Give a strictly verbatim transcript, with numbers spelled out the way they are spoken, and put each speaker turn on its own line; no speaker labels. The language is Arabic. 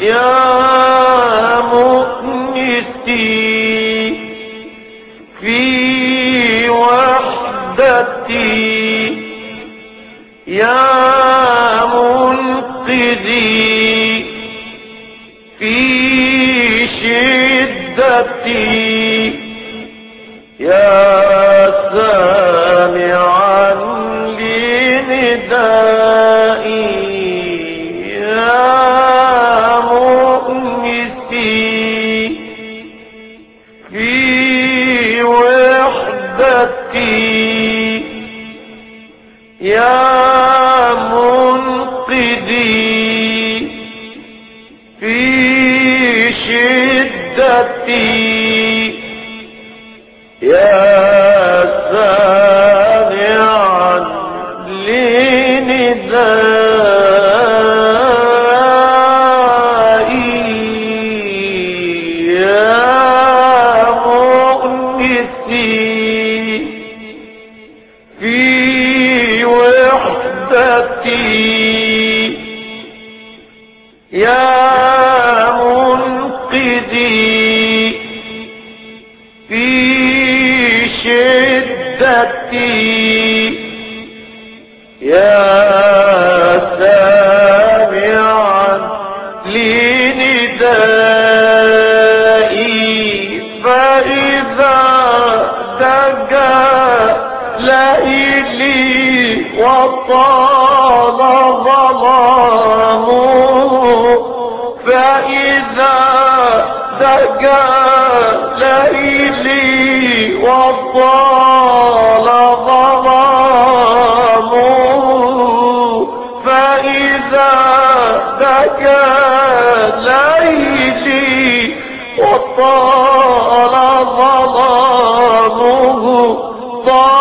يا مؤنستي في وحدتي، يا منقذي في شدتي، يا سامعا لندائي، يا مؤنسي في وحدتي، يا منقذي في شدتي، يا سامعا لندائي، يا مؤنسي في وحدتي، يا منقذي في شدتي، يا سامعا لندائي، فإذا دجا ليلي وطال ظلامه، فإذا دجا ليلي وطال ظلامه، فإذا دجا ليلي وطال ظلامه